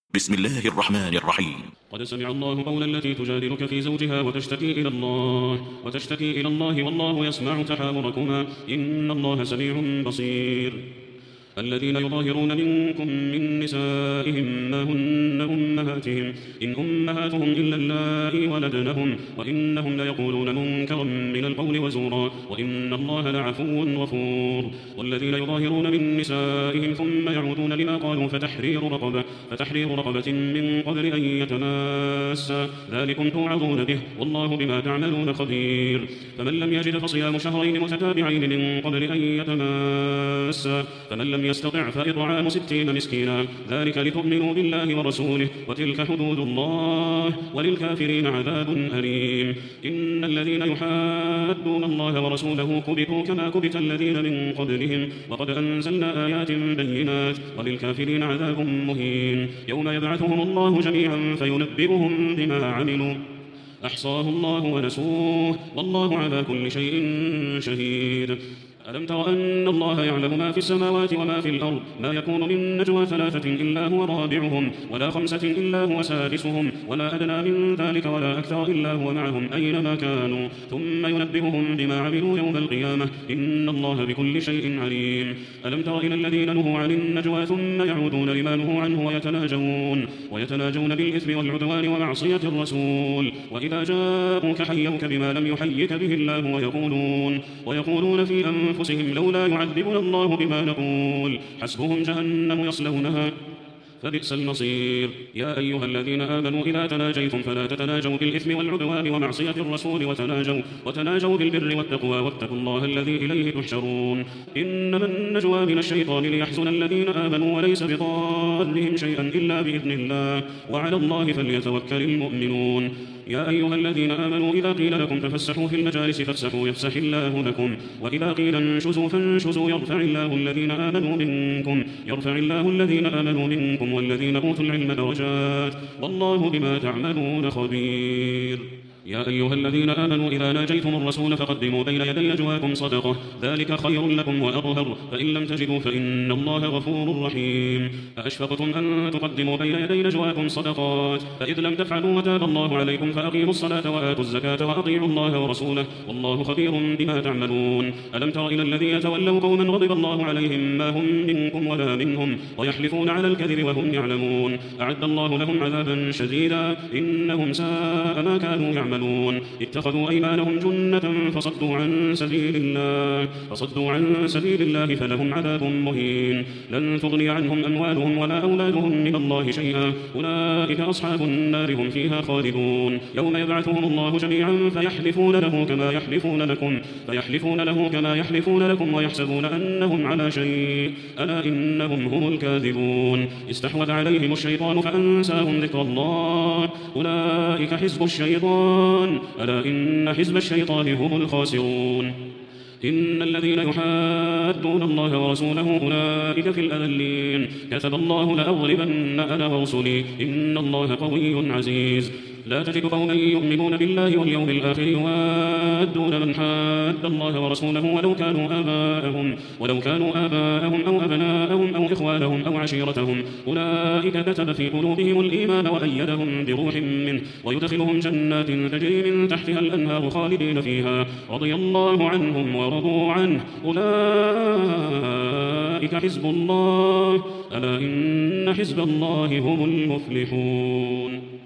بسم الله الرحمن الرحيم. قد سمع الله قول التي تجادلك في زوجها وتشتكي إلى الله والله يسمع تحاوركما إن الله سميع بصير. الذين يظاهرون منكم من نسائهم ما هن أمهاتهم إن أمهاتهم إلا اللائي ولدنهم وإنهم ليقولون منكرا من القول وزورا وإن الله لعفو غفور. والذين يظاهرون من نسائهم ثم يعودون لما قالوا فتحرير رقبة من قبل أن يتماسا ذلكم توعظون به والله بما تعملون خبير. فمن لم يجد فصيام شهرين متتابعين من قبل أن يتماسا فمن لم يستطع فإطعام 60 مسكينا ذلك لتؤمنوا بالله ورسوله وتلك حدود الله وللكافرين عذاب أليم. إن الذين يحادون الله ورسوله كبتوا كما كبت الذين من قبلهم وقد أنزلنا آيات بينات وللكافرين عذاب مهين. يوم يبعثهم الله جميعا فينبئهم بما عملوا أحصاه الله ونسوه والله على كل شيء شهيد. ألم تر أن الله يعلم ما في السماوات وما في الأرض ما يكون من نجوى 3 إلا هو رابعهم ولا 5 إلا هو سادسهم ولا أدنى من ذلك ولا أكثر إلا هو معهم أينما كانوا ثم ينبئهم بما عملوا يوم القيامة إن الله بكل شيء عليم. ألم تر إلى الذين نهوا عن النجوى ثم يعودون لما نهوا عنه ويتناجون بالإثم والعدوان ومعصية الرسول وإذا جاءوك حيوك بما لم يحيك به الله ويقولون في أنفسهم لولا يعذبنا الله بما نقول حسبهم جهنم يصلونها فبئس المصير. يا أيها الذين آمنوا إذا تناجيتم فلا تتناجوا بالإثم والعدوان ومعصية الرسول وتناجوا بالبر والتقوى واتقوا الله الذي إليه تحشرون. إنما النجوى من الشيطان ليحزن الذين آمنوا وليس بضارهم شيئا إلا بإذن الله وعلى الله فليتوكل المؤمنون. يا أيها الذين آمنوا إذا قيل لكم تفسحوا في المجالس فافسحوا يفسح الله لكم وإذا قيل انشزوا فانشزوا يرفع الله الذين آمنوا منكم والذين أوتوا العلم درجات والله بما تعملون خبير. يا أيها الذين آمنوا إذا ناجيتم الرسول فقدموا بين يدي نجواكم صدقة ذلك خير لكم وأطهر فإن لم تجدوا فإن الله غفور رحيم. أأشفقتم أن تقدموا بين يدي نجواكم صدقات فإذ لم تفعلوا وتاب الله عليكم فأقيموا الصلاة وآتوا الزكاة وأطيعوا الله ورسوله والله خبير بما تعملون. ألم تر إلى الذين يتولوا قوما غضب الله عليهم ما هم منكم ولا منهم ويحلفون على الكذب وهم يعلمون أعد الله لهم عذابا شديدا إنهم ساء ما كانوا يعملون. اتخذوا أيمانهم جنة فصدوا عن سبيل الله فلهم عذاب مهين. لن تغني عنهم أموالهم ولا أولادهم من الله شيئا أولئك أصحاب النار هم فيها خالدون. يوم يبعثهم الله جميعا فيحلفون له كما يحلفون لكم ويحسبون أنهم على شيء ألا إنهم هم الكاذبون. استحوذ عليهم الشيطان فأنساهم ذكر الله أولئك حزب الشيطان ألا إن حزب الشيطان هم الخاسرون. إن الذين يحادون الله ورسوله أولئك في الأذلين كتب الله لأغلبن أنا ورسلي إن الله قوي عزيز. لا تجد قوما يؤمنون بالله واليوم الآخر يوادون من حاد الله ورسوله ولو كانوا آباءهم أو أبناءهم أو إخوانهم أو عشيرتهم أولئك كتب في قلوبهم الإيمان وأيدهم بروح منه ويدخلهم جنات تجري من تحتها الأنهار خالدين فيها رضي الله عنهم ورضوا عنه أولئك حزب الله ألا إن حزب الله هم المفلحون.